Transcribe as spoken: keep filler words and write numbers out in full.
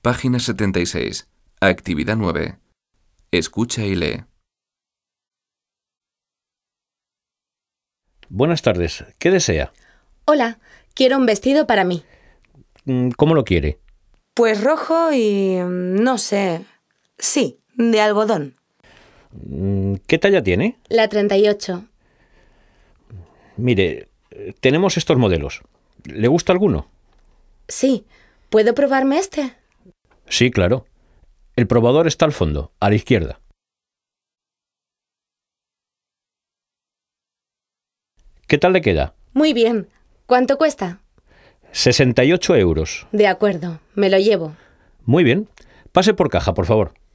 Página setenta y seis. Actividad nueve. Escucha y lee. Buenas tardes. ¿Qué desea? Hola, quiero un vestido para mí. ¿Cómo lo quiere? Pues rojo y... no sé... sí, de algodón. ¿Qué talla tiene? La treinta y ocho. Mire, tenemos estos modelos. ¿Le gusta alguno? Sí, ¿puedo probarme este? Sí, claro. El probador está al fondo, a la izquierda. ¿Qué tal le queda? Muy bien. ¿Cuánto cuesta? sesenta y ocho euros. De acuerdo, me lo llevo. Muy bien. Pase por caja, por favor.